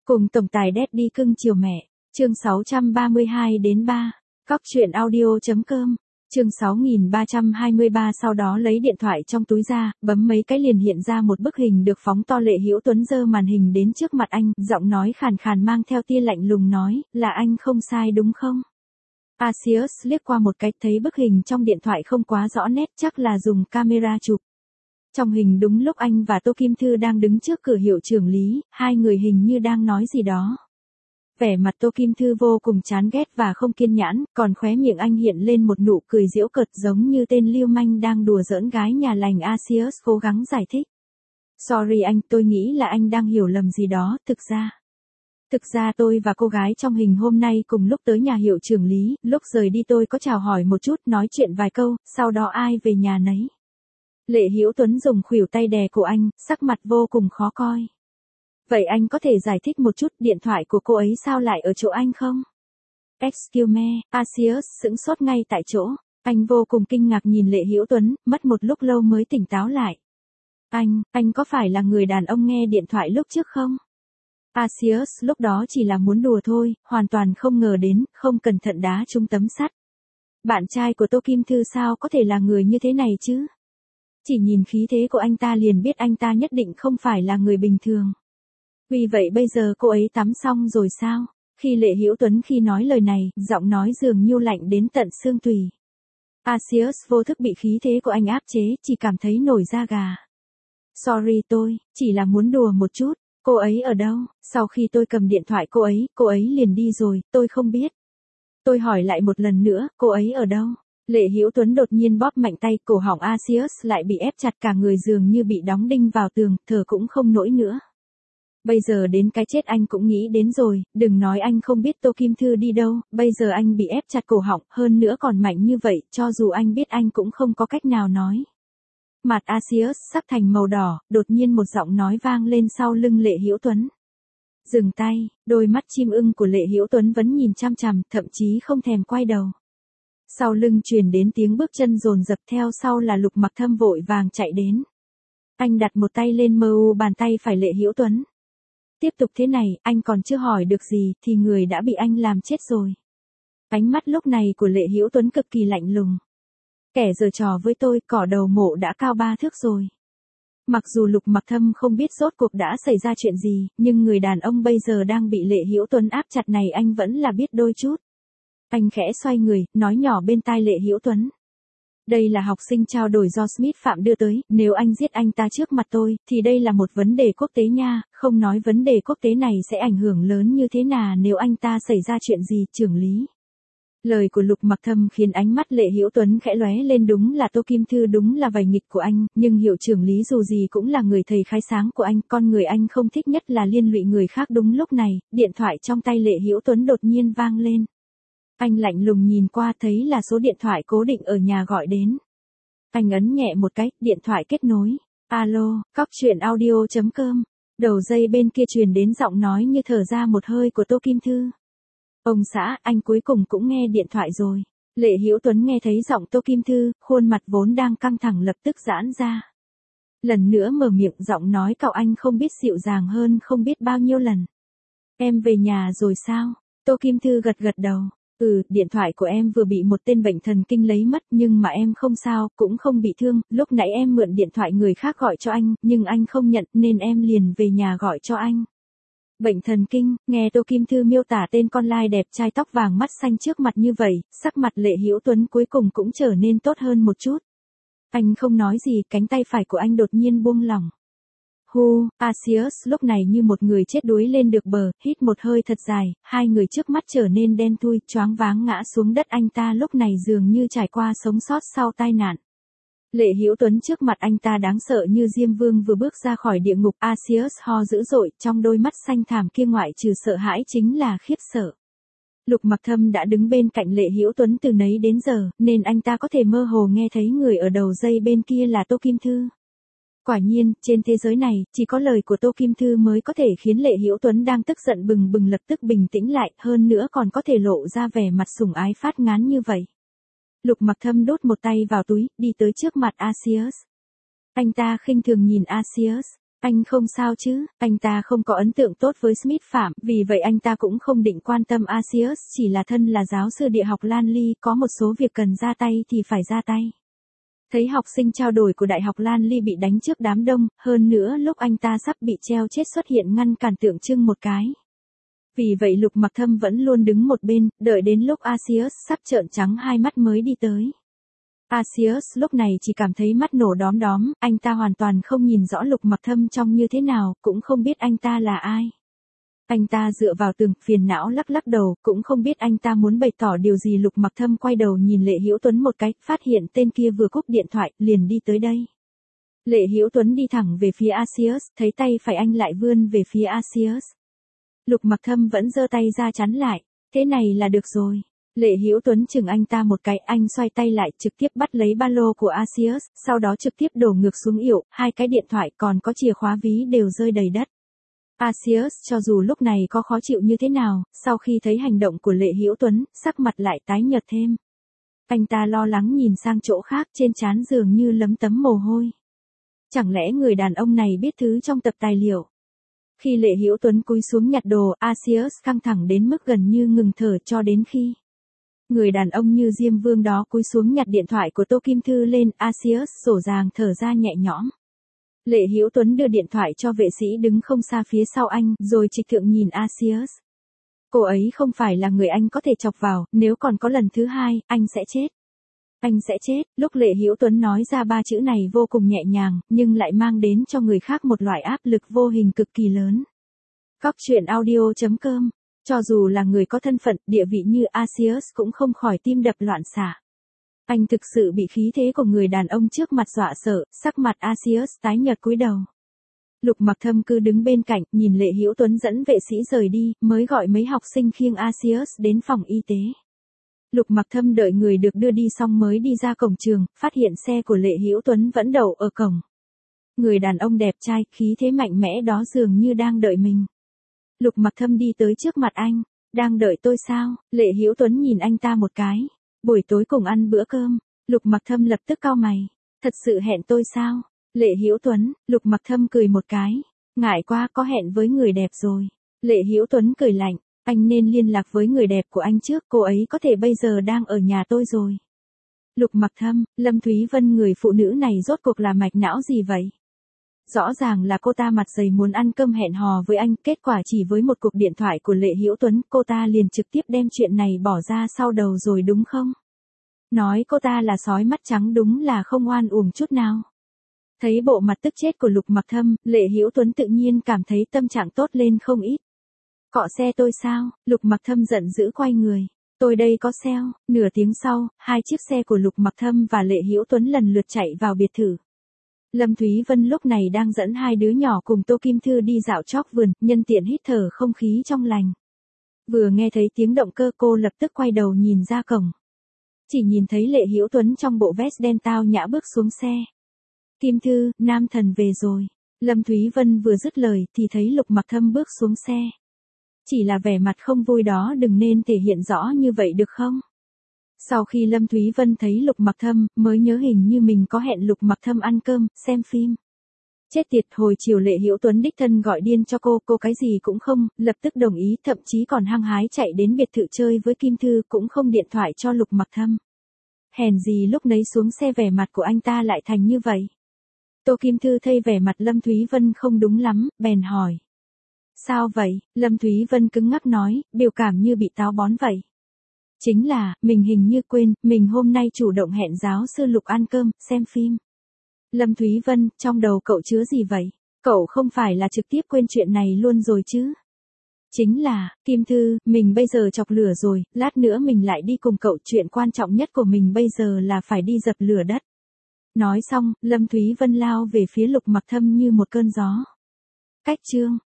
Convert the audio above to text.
Cùng tổng tài Daddy cưng chiều mẹ, chương 632-3, Cóc truyện audio.com, chương 6323. Sau đó lấy điện thoại trong túi ra, bấm mấy cái liền hiện ra một bức hình được phóng to. Lệ Hữu Tuấn giơ màn hình đến trước mặt anh, giọng nói khàn khàn mang theo tia lạnh lùng nói, là anh không sai đúng không? Asius liếc qua một cái, thấy bức hình trong điện thoại không quá rõ nét, chắc là dùng camera chụp. Trong hình đúng lúc anh và Tô Kim Thư đang đứng trước cửa hiệu trưởng Lý, hai người hình như đang nói gì đó. Vẻ mặt Tô Kim Thư vô cùng chán ghét và không kiên nhẫn, còn khóe miệng anh hiện lên một nụ cười giễu cợt giống như tên lưu manh đang đùa giỡn gái nhà lành. Asius cố gắng giải thích. Sorry anh, tôi nghĩ là anh đang hiểu lầm gì đó, Thực ra tôi và cô gái trong hình hôm nay cùng lúc tới nhà hiệu trưởng Lý, lúc rời đi tôi có chào hỏi một chút, nói chuyện vài câu, sau đó ai về nhà nấy. Lệ Hữu Tuấn dùng khuỷu tay đè cổ anh, sắc mặt vô cùng khó coi. Vậy anh có thể giải thích một chút, điện thoại của cô ấy sao lại ở chỗ anh không? Excuse me, Asius sững sốt ngay tại chỗ. Anh vô cùng kinh ngạc nhìn Lệ Hữu Tuấn, mất một lúc lâu mới tỉnh táo lại. Anh có phải là người đàn ông nghe điện thoại lúc trước không? Asius lúc đó chỉ là muốn đùa thôi, hoàn toàn không ngờ đến, không cẩn thận đá trúng tấm sắt. Bạn trai của Tô Kim Thư sao có thể là người như thế này chứ? Chỉ nhìn khí thế của anh ta liền biết anh ta nhất định không phải là người bình thường. Vì vậy bây giờ cô ấy tắm xong rồi sao? Khi Lệ Hữu Tuấn khi nói lời này, giọng nói dường như lạnh đến tận xương tủy. Asius vô thức bị khí thế của anh áp chế, chỉ cảm thấy nổi da gà. Sorry tôi, chỉ là muốn đùa một chút. Cô ấy ở đâu? Sau khi tôi cầm điện thoại cô ấy liền đi rồi, tôi không biết. Tôi hỏi lại một lần nữa, cô ấy ở đâu? Lệ Hữu Tuấn đột nhiên bóp mạnh tay, cổ họng Asius lại bị ép chặt, cả người dường như bị đóng đinh vào tường, thở cũng không nổi nữa. Bây giờ đến cái chết anh cũng nghĩ đến rồi, đừng nói anh không biết Tô Kim Thư đi đâu, bây giờ anh bị ép chặt cổ họng, hơn nữa còn mạnh như vậy, cho dù anh biết anh cũng không có cách nào nói. Mặt Asius sắc thành màu đỏ, đột nhiên một giọng nói vang lên sau lưng Lệ Hữu Tuấn. Dừng tay, đôi mắt chim ưng của Lệ Hữu Tuấn vẫn nhìn chăm chằm, thậm chí không thèm quay đầu. Sau lưng truyền đến tiếng bước chân dồn dập, theo sau là Lục Mặc Thâm vội vàng chạy đến. Anh đặt một tay lên bàn tay phải Lệ Hữu Tuấn. Tiếp tục thế này, anh còn chưa hỏi được gì, thì người đã bị anh làm chết rồi. Ánh mắt lúc này của Lệ Hữu Tuấn cực kỳ lạnh lùng. Kẻ giở trò với tôi, cỏ đầu mộ đã cao 3 thước rồi. Mặc dù Lục Mặc Thâm không biết rốt cuộc đã xảy ra chuyện gì, nhưng người đàn ông bây giờ đang bị Lệ Hữu Tuấn áp chặt này anh vẫn là biết đôi chút. Anh khẽ xoay người, nói nhỏ bên tai Lệ Hữu Tuấn. Đây là học sinh trao đổi do Smith Phạm đưa tới, nếu anh giết anh ta trước mặt tôi, thì đây là một vấn đề quốc tế nha, không nói vấn đề quốc tế này sẽ ảnh hưởng lớn như thế nào nếu anh ta xảy ra chuyện gì, trưởng Lý. Lời của Lục Mặc Thâm khiến ánh mắt Lệ Hữu Tuấn khẽ lóe lên, đúng là Tô Kim Thư đúng là vài nghịch của anh, nhưng hiệu trưởng Lý dù gì cũng là người thầy khai sáng của anh, con người anh không thích nhất là liên lụy người khác. Đúng lúc này, điện thoại trong tay Lệ Hữu Tuấn đột nhiên vang lên. Anh lạnh lùng nhìn qua thấy là số điện thoại cố định ở nhà gọi đến. Anh ấn nhẹ một cái, điện thoại kết nối. Alo, Cóc truyện audio.com. Đầu dây bên kia truyền đến giọng nói như thở ra một hơi của Tô Kim Thư. Ông xã, anh cuối cùng cũng nghe điện thoại rồi. Lệ Hữu Tuấn nghe thấy giọng Tô Kim Thư, khuôn mặt vốn đang căng thẳng lập tức giãn ra. Lần nữa mở miệng, giọng nói cậu anh không biết dịu dàng hơn không biết bao nhiêu lần. Em về nhà rồi sao? Tô Kim Thư gật gật đầu. Điện thoại của em vừa bị một tên bệnh thần kinh lấy mất, nhưng mà em không sao, cũng không bị thương, lúc nãy em mượn điện thoại người khác gọi cho anh, nhưng anh không nhận nên em liền về nhà gọi cho anh. Bệnh thần kinh, nghe Tô Kim Thư miêu tả tên con lai đẹp trai tóc vàng mắt xanh trước mặt như vậy, sắc mặt Lệ Hữu Tuấn cuối cùng cũng trở nên tốt hơn một chút. Anh không nói gì, cánh tay phải của anh đột nhiên buông lỏng. Asius lúc này như một người chết đuối lên được bờ, hít một hơi thật dài, hai người trước mắt trở nên đen thui, choáng váng ngã xuống đất. Anh ta lúc này dường như trải qua sống sót sau tai nạn. Lệ Hữu Tuấn trước mặt anh ta đáng sợ như Diêm Vương vừa bước ra khỏi địa ngục. Asius ho dữ dội, trong đôi mắt xanh thẳm kia ngoại trừ sợ hãi chính là khiếp sợ. Lục Mặc Thâm đã đứng bên cạnh Lệ Hữu Tuấn từ nấy đến giờ, nên anh ta có thể mơ hồ nghe thấy người ở đầu dây bên kia là Tô Kim Thư. Quả nhiên, trên thế giới này, chỉ có lời của Tô Kim Thư mới có thể khiến Lệ Hữu Tuấn đang tức giận bừng bừng lập tức bình tĩnh lại, hơn nữa còn có thể lộ ra vẻ mặt sủng ái phát ngán như vậy. Lục Mặc Thâm đút một tay vào túi, đi tới trước mặt Asius. Anh ta khinh thường nhìn Asius. Anh không sao chứ, anh ta không có ấn tượng tốt với Smith Phạm, vì vậy anh ta cũng không định quan tâm Asius, chỉ là thân là giáo sư địa học Lan Ly, có một số việc cần ra tay thì phải ra tay. Thấy học sinh trao đổi của Đại học Lan Ly bị đánh trước đám đông, hơn nữa lúc anh ta sắp bị treo chết xuất hiện ngăn cản tượng trưng một cái. Vì vậy Lục Mặc Thâm vẫn luôn đứng một bên, đợi đến lúc Asius sắp trợn trắng hai mắt mới đi tới. Asius lúc này chỉ cảm thấy mắt nổ đóm đóm, anh ta hoàn toàn không nhìn rõ Lục Mặc Thâm trông như thế nào, cũng không biết anh ta là ai. Anh ta dựa vào tường, phiền não lắc lắc đầu, cũng không biết anh ta muốn bày tỏ điều gì. Lục Mặc Thâm quay đầu nhìn Lệ Hữu Tuấn một cái, phát hiện tên kia vừa cúp điện thoại, liền đi tới đây. Lệ Hữu Tuấn đi thẳng về phía Asius, thấy tay phải anh lại vươn về phía Asius. Lục Mặc Thâm vẫn giơ tay ra chắn lại, thế này là được rồi. Lệ Hữu Tuấn chừng anh ta một cái, anh xoay tay lại, trực tiếp bắt lấy ba lô của Asius, sau đó trực tiếp đổ ngược xuống yểu, hai cái điện thoại còn có chìa khóa ví đều rơi đầy đất. Asius cho dù lúc này có khó chịu như thế nào, sau khi thấy hành động của Lệ Hữu Tuấn, sắc mặt lại tái nhợt thêm. Anh ta lo lắng nhìn sang chỗ khác, trên trán dường như lấm tấm mồ hôi. Chẳng lẽ người đàn ông này biết thứ trong tập tài liệu? Khi Lệ Hữu Tuấn cúi xuống nhặt đồ, Asius căng thẳng đến mức gần như ngừng thở cho đến khi người đàn ông như Diêm Vương đó cúi xuống nhặt điện thoại của Tô Kim Thư lên, Asius dỗ dàng thở ra nhẹ nhõm. Lệ Hữu Tuấn đưa điện thoại cho vệ sĩ đứng không xa phía sau anh, rồi trịch thượng nhìn Asius. Cô ấy không phải là người anh có thể chọc vào, nếu còn có lần thứ hai, anh sẽ chết. Anh sẽ chết. Lúc Lệ Hữu Tuấn nói ra ba chữ này vô cùng nhẹ nhàng, nhưng lại mang đến cho người khác một loại áp lực vô hình cực kỳ lớn. Góc truyện audio.com. Cho dù là người có thân phận, địa vị như Asius cũng không khỏi tim đập loạn xạ. Anh thực sự bị khí thế của người đàn ông trước mặt dọa sợ, sắc mặt Asius tái nhợt cúi đầu. Lục Mặc Thâm cứ đứng bên cạnh, nhìn Lệ Hữu Tuấn dẫn vệ sĩ rời đi, mới gọi mấy học sinh khiêng Asius đến phòng y tế. Lục Mặc Thâm đợi người được đưa đi xong mới đi ra cổng trường, phát hiện xe của Lệ Hữu Tuấn vẫn đậu ở cổng. Người đàn ông đẹp trai, khí thế mạnh mẽ đó dường như đang đợi mình. Lục Mặc Thâm đi tới trước mặt anh, đang đợi tôi sao? Lệ Hữu Tuấn nhìn anh ta một cái. Buổi tối cùng ăn bữa cơm. Lục Mặc Thâm lập tức cau mày. Thật sự hẹn tôi sao? Lệ Hữu Tuấn. Lục Mặc Thâm cười một cái. Ngại quá, có hẹn với người đẹp rồi. Lệ Hữu Tuấn cười lạnh. Anh nên liên lạc với người đẹp của anh trước, cô ấy có thể bây giờ đang ở nhà tôi rồi. Lục Mặc Thâm, Lâm Thúy Vân, người phụ nữ này rốt cuộc là mạch não gì vậy? Rõ ràng là cô ta mặt dày muốn ăn cơm hẹn hò với anh, kết quả chỉ với một cuộc điện thoại của Lệ Hữu Tuấn, cô ta liền trực tiếp đem chuyện này bỏ ra sau đầu rồi đúng không? Nói cô ta là sói mắt trắng đúng là không oan uổng chút nào. Thấy bộ mặt tức chết của Lục Mặc Thâm, Lệ Hữu Tuấn tự nhiên cảm thấy tâm trạng tốt lên không ít. Cọ xe tôi sao? Lục Mặc Thâm giận dữ quay người. Tôi đây có xeo. Nửa tiếng sau, hai chiếc xe của Lục Mặc Thâm và Lệ Hữu Tuấn lần lượt chạy vào biệt thự. Lâm Thúy Vân lúc này đang dẫn hai đứa nhỏ cùng Tô Kim Thư đi dạo chóc vườn, nhân tiện hít thở không khí trong lành. Vừa nghe thấy tiếng động cơ, cô lập tức quay đầu nhìn ra cổng. Chỉ nhìn thấy Lệ Hữu Tuấn trong bộ vest đen tao nhã bước xuống xe. Kim Thư, nam thần về rồi. Lâm Thúy Vân vừa dứt lời thì thấy Lục Mặc Thâm bước xuống xe. Chỉ là vẻ mặt không vui đó đừng nên thể hiện rõ như vậy được không? Sau khi Lâm Thúy Vân thấy Lục Mặc Thâm, mới nhớ hình như mình có hẹn Lục Mặc Thâm ăn cơm, xem phim. Chết tiệt, hồi chiều Lệ Hữu Tuấn đích thân gọi điên cho cô cái gì cũng không, lập tức đồng ý, thậm chí còn hăng hái chạy đến biệt thự chơi với Kim Thư, cũng không điện thoại cho Lục Mặc Thâm. Hèn gì lúc nấy xuống xe vẻ mặt của anh ta lại thành như vậy. Tô Kim Thư thấy vẻ mặt Lâm Thúy Vân không đúng lắm, bèn hỏi. Sao vậy? Lâm Thúy Vân cứng ngắc nói, biểu cảm như bị táo bón vậy. Chính là, mình hình như quên, mình hôm nay chủ động hẹn giáo sư Lục ăn cơm, xem phim. Lâm Thúy Vân, trong đầu cậu chứa gì vậy? Cậu không phải là trực tiếp quên chuyện này luôn rồi chứ? Chính là, Kim Thư, mình bây giờ chọc lửa rồi, lát nữa mình lại đi cùng cậu, chuyện quan trọng nhất của mình bây giờ là phải đi dập lửa đất. Nói xong, Lâm Thúy Vân lao về phía Lục Mặc Thâm như một cơn gió. Cách chương